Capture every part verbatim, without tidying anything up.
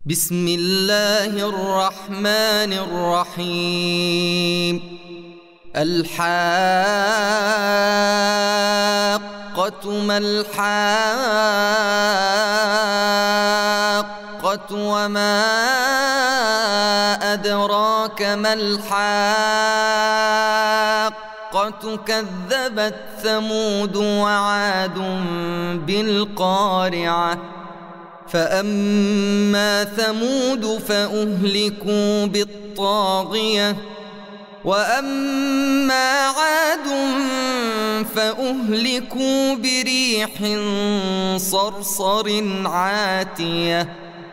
بسم الله الرحمن الرحيم. الحاقة ما الحاقة وما أدراك ما الحاقة كذبت ثمود وعاد بالقارعة فأما ثمود فأهلكوا بالطاغية وأما عاد فأهلكوا بريح صرصر عاتية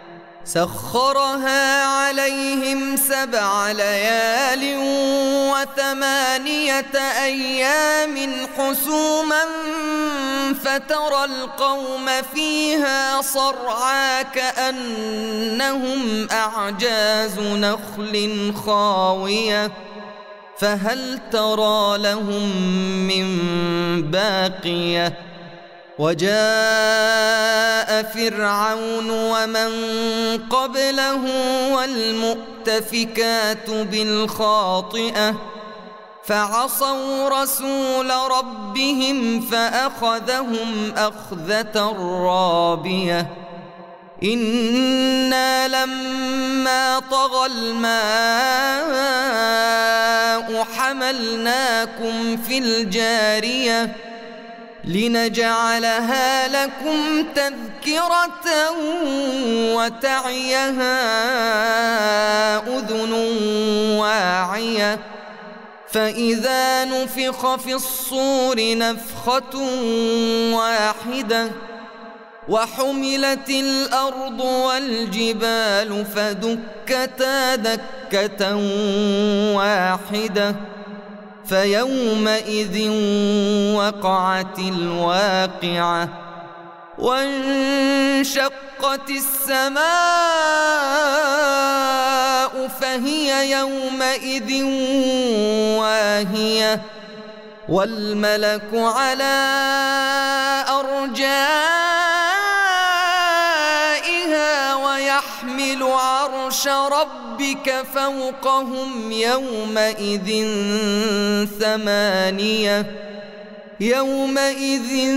سخرها عليهم سبع ليال وثمانية أيام حسوما فترى القوم فيها صرعى كأنهم أعجاز نخل خاوية فهل ترى لهم من باقية وجاء فرعون ومن قبله والمؤتفكات بالخاطئة فعصوا رسول ربهم فأخذهم أخذة رابية إنا لما طغى الماء حملناكم في الجارية لنجعلها لكم تذكرة وتعيها أذن واعية فإذا نفخ في الصور نفخة واحدة وحملت الأرض والجبال فدكتا دكة واحدة فيومئذ وقعت الواقعة وانشقت السماء فهي يومئذ واهية والملك على أرجائها ويحمل عرش ربك فوقهم يومئذ ثمانية يومئذ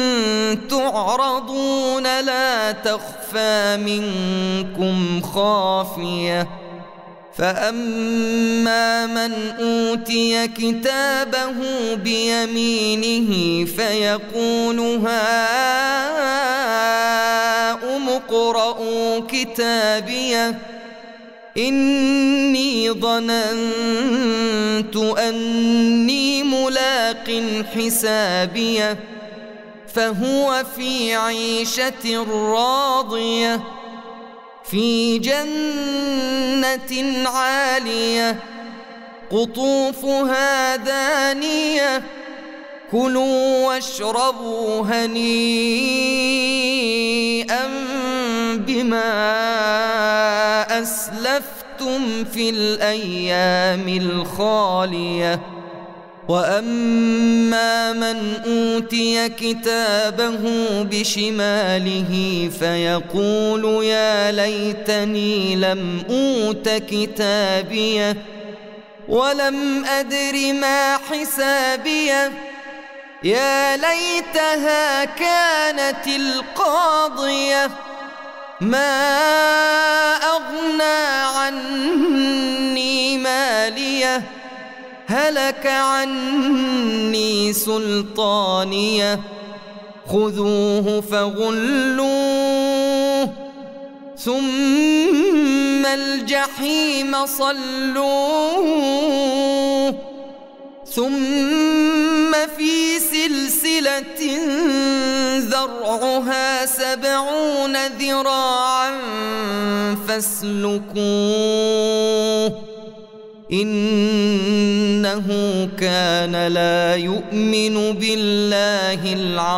تعرضون لا تخفى منكم خافية فأما من أوتي كتابه بيمينه فيقول هاؤم اقرءوا كتابيه إني ظننت أني ملاق حسابيه فهو في عيشة راضية في جنة عالية قطوفها دانية كلوا واشربوا هنيئا بما أسلفتم في الأيام الخالية وأما من أوتي كتابه بشماله فيقول يا ليتني لم أوت كتابيه ولم أدر ما حسابيه يا ليتها كانت القاضية ما أغنى عني ماليه هلك عني سلطانيه خذوه فغلوه ثم الجحيم صلوه ثم في سلسلة ذرعها سبعون ذراعا فاسلكوه إنه كان لا يؤمن بالله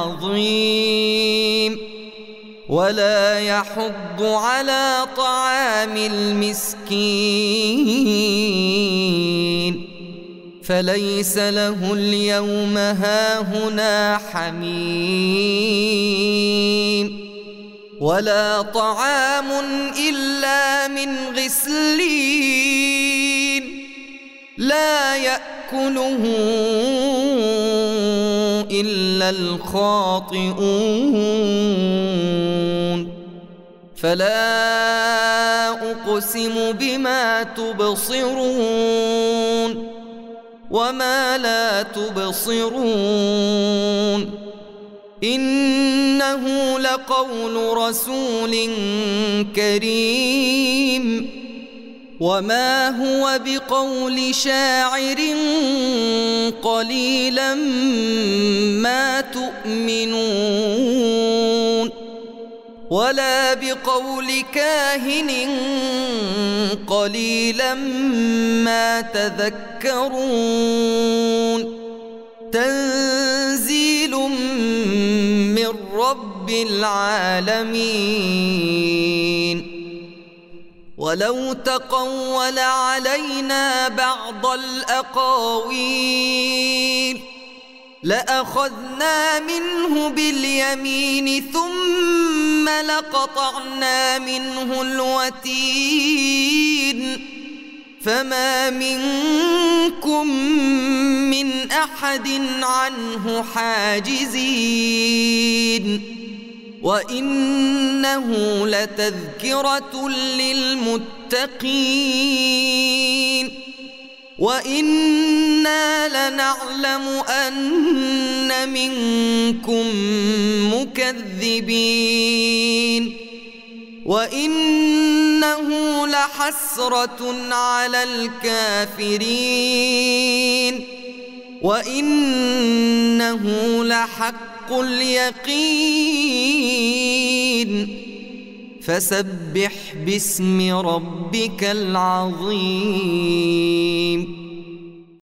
العظيم ولا يحض على طعام المسكين فليس له اليوم هاهنا حميم ولا طعام إلا من غسلين لا يأكله إلا الخاطئون فلا أقسم بما تبصرون وما لا تبصرون إنه لقول رسول كريم وما هو بقول شاعر قليلا ما تؤمنون ولا بقول كاهن قليلا ما تذكرون تنزيل من رب العالمين ولو تقول علينا بعض الأقاويل لأخذنا منه باليمين ثم لقطعنا منه الوتين فما منكم من أحد عنه حاجزين وإنه لتذكرة للمتقين وإنا لنعلم أن منكم مكذبين وإنه لحسرة على الكافرين وإنه لحق اليقين فسبح باسم ربك العظيم.